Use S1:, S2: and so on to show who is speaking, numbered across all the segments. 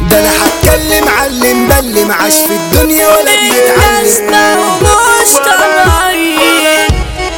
S1: ده انا هتكلم علم بلم عاش في الدنيا ولا بيتعلم
S2: ومش طبيعيين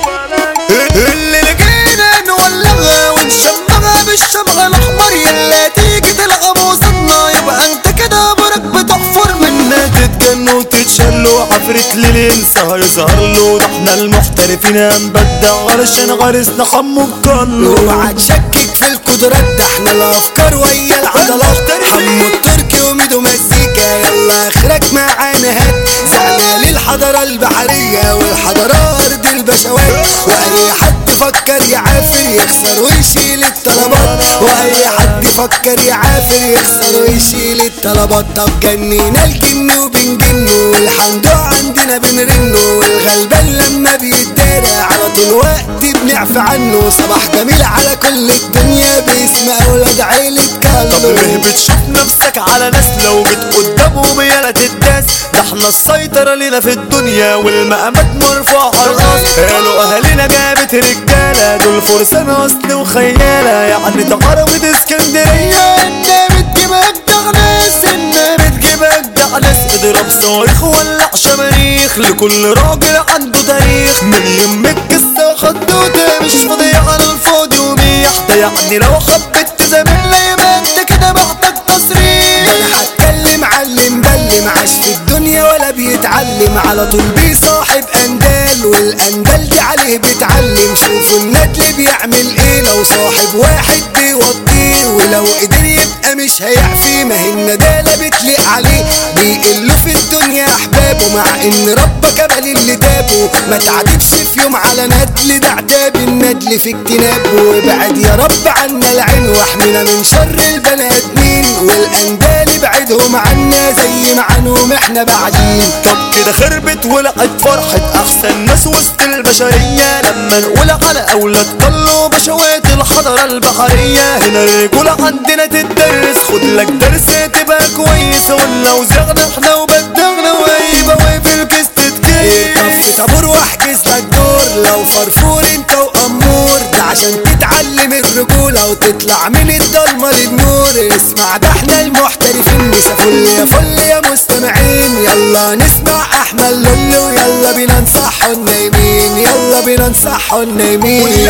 S1: اللي لقينا نولغها ونشمغها بالشمغ الاحمر يلا تيجي تلغى وسطنا يبقى انت كده برك بتحفر منا تتجن وتتشل وعفرت اللي ينسى هيظهر له ده احنا المحترفين هنبدع علشان غرسنا حمو بكله اوعى تشكك في القدرات ده احنا الافكار ويا العضلات حمو التركي وميدو مزيكا يلا اخرك معانا هات زعنا للحضاره البحريه والحضاره ارض البشوات واي حد فكر يعافر يخسر ويشيل الطلبات واي حد فكر يعافر يخسر ويشيل الطلبات طب جنينا الجن وبنجنه والحمدو عندنا بنرنه والغلبان لما بيتدارى على طول وقت بنعفى عنه صباح جميل على كل الدنيا باسم اولاد عيلة كالو
S3: طب ليه بتشوف نفسك على ناس لو جيت قدامهم يالا تداس ده احنا السيطرة لينا في الدنيا والمقامات مرفوعة على الراس قالوا اهالينا جابت رجالة دول فرسان اصل وخيالة يعني تغربت اسكندرية انت بتجيب اجدع ناس انت بتجيب اجدع ناس اضرب صواريخ ولع شماريخ لكل راجل عنده تاريخ من يمك قصة وخدودة مش فاضية على الفاضي وميح ده يعني لو حبيت تزامل يبقى انت كده محتاج تصريح
S1: ده انا هتكلم علم بلم عاش في الدنيا ولا بيتعلم على طول بيصاحب اندال والاندال دي عليه بيتعلم شوفوا الندل بيعمل ايه لو صاحب واحد بيوطيه ولو قدر يبقى مش هيعفي ما هي الندالة بتليق عليه بيقلوا في الدنيا احبابه مع ان ربك قبل اللي دابه ما تعدبش في يوم على ندل ده عتاب الندل في اجتنابه وابعد يا رب عنا العين واحمينا من شر البني ادمين والاندال ابعدهم عنا زي ما عنهم احنا بعدين
S3: طب كده خربت ولقت فرحة احسن ناس وسط البشرية لما نقول على اولاد كله بشوات الحضارة البحرية هنا الرجولة عندنا تدرس خد لك درس تبقى كويس ولو زغنا احنا وبدغنا وهيبقى واقف الكيس تتكيس
S1: طف طابور واحجز لك دور لو فرفور انت وامور ده عشان تتعلم الرجولة وتطلع من الضلمة للنور اسمع ده احنا المحترفين مسا فل يا فل يا مستمعين يلا نسمع احمد لولو يلا بينا نصحوا النايمين يلا بينا نصحوا النايمين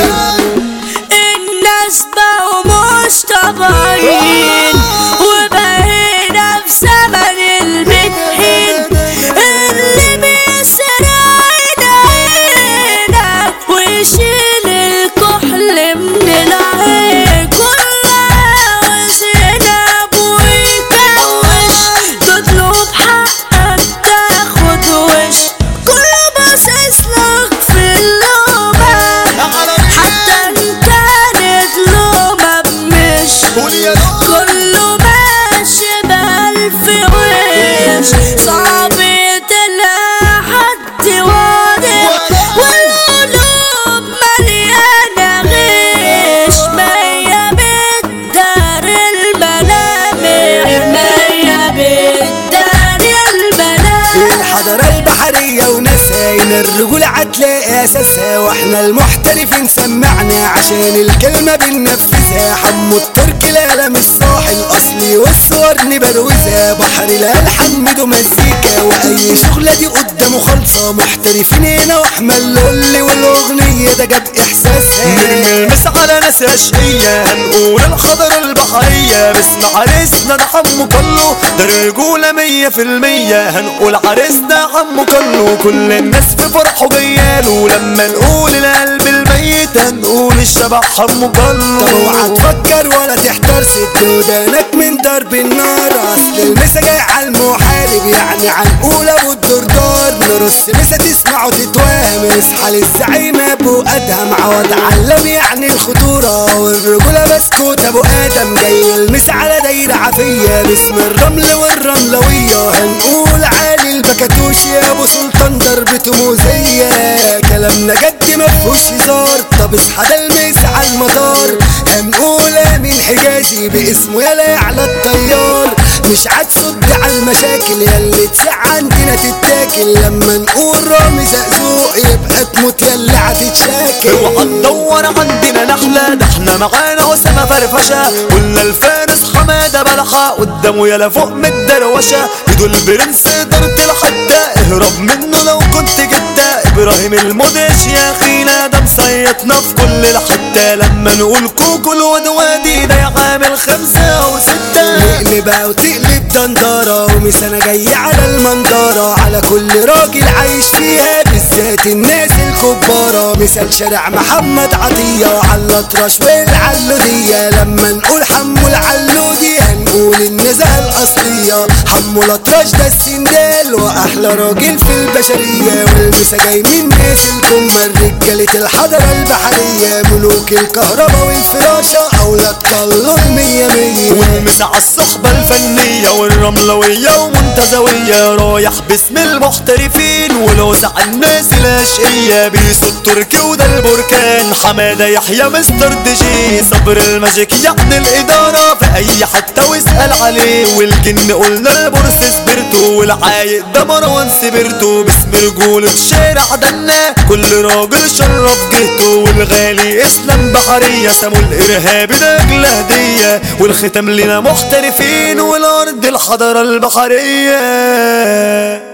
S2: الناس بقوا مش طبيعيين وبقينا في زمن المدحين اللي بيسرق ايدينا ويشيل الكحل من العين كله عاوز ينام ويكوش تطلب حقك تاخد وش كله باصص لك في اللومة حتى ان كانت لومة بمش كله ماشي بألف وش صعب تلاقي حد واضح والقلوب مليانة غش مية بتدار الملامح مية بتدار الملامح
S1: الحضارة البحرية وناسها هنا الرجولة هتلاقي اساسها واحنا المحترفين سمعنا عشان الكلمة بننفذها حمو التركي القلم الصاحي الاصلي والصور نبروزها بحر الالحان ميدو مزيكا واي شغلة دي قدامه خالصة محترفين هنا واحمد لولي والاغنية ده جاب احساسها
S3: نرمي المس على ناس اشقية هنقول الحضارة البحرية باسم عريسنا ده حمو كله ده الرجولة 100% هنقول عريسنا حمو كله كل الناس في فرحه جياله لما نقول القلب الميت هنقول الشبح حمو كله
S1: طب اوعى تفكر ولا تحتار ست ودانك من ضرب النار اصل المسا جاي على المحارب يعني عنقولة والدردار نرص مسا تسمع وتتوهم اصحى للزعيم ابو ادهم عوض علم يعني الخطورة والرجولة بسكوت ابو ادم جاي المسا على دايرة عافية باسم الرمل والرملوية هنقول عالي البكاتوش يا ابو سلطان ضربته موزية كلامنا جد مفهوش هزار طب اصحى ده المسا على المطار هنقول امين حجازي باسمه يلا على الطيار مش هتصد عالمشاكل ياللي تسع عندنا تتاكل، لما نقول رامي زقزوق يبقى تموت ياللي هتتشاكل.
S3: اوعى تدور عندنا نحلة، ده احنا معانا أسامة فرفشة، ولا الفارس حمادة بلحة قدامه يلا فوق من الدروشة. ايده البرنس إدارة الحتة، اهرب منه لو كنت جدة. ابراهيم المدهش يا اخينا ده مصيطنا في كل الحتة، لما نقول كوكو الودوادي ده يعامل 5 أو 6.
S1: نقلبها وتقلب دندرة ومس انا جاي على المنظرة، على كل راجل عايش فيها بالذات الناس الكبارة. مثال شارع محمد عطية وعلى الأطرش والعلودية، لما نقول حمو العلودي هنقول النزهة الأصلية. حمو الأطرش ده السندال وأحلى راجل في البشرية، والمسا جاي من ناس الكمة رجالة الحضرة البحرية، ملوك الكهرباء والفراشة أولاد كله المية مية.
S3: والمسا عالصحبة الفنية والرملوية ومنتزوية، رايح باسم المحترفين ولوزع الناس الاشقية. بيسو التركي وده البركان، حمادة يحيى مستر دي جي، صبر الماجيك يعني الإدارة في أي حتة واسأل عليه. والجن قلنا البورس سبرتو، والعايق ده مروان سبرتو، باسم رجولة شارع دنا كل راجل شرف جهته. والغالي اسلام بحرية سمو الإرهابي ده أجل هدية، والختام لنا محترفين والأرض الحضارة البحرية.